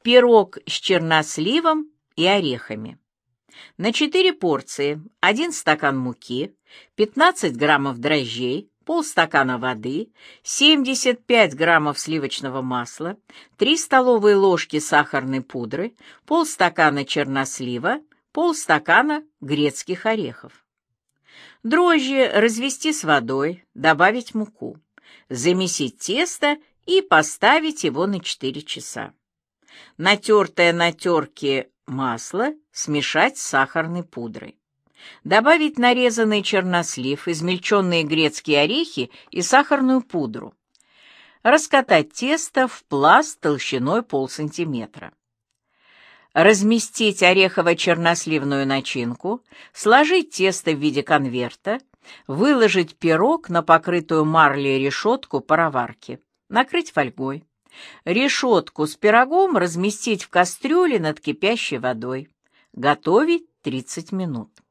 пирог с черносливом и орехами. На 4 порции 1 стакан муки, 15 граммов дрожжей, полстакана воды, 75 граммов сливочного масла, 3 столовые ложки сахарной пудры, полстакана чернослива, полстакана грецких орехов. Дрожжи развести с водой, добавить муку, замесить тесто и поставить его на 4 часа. Натертое на терке масло смешать с сахарной пудрой. Добавить нарезанный чернослив, измельченные грецкие орехи и сахарную пудру. Раскатать тесто в пласт толщиной полсантиметра. Разместить орехово-черносливную начинку, сложить тесто в виде конверта, выложить пирог на покрытую марлей решетку пароварки, накрыть фольгой. Решетку с пирогом разместить в кастрюле над кипящей водой. Готовить 30 минут.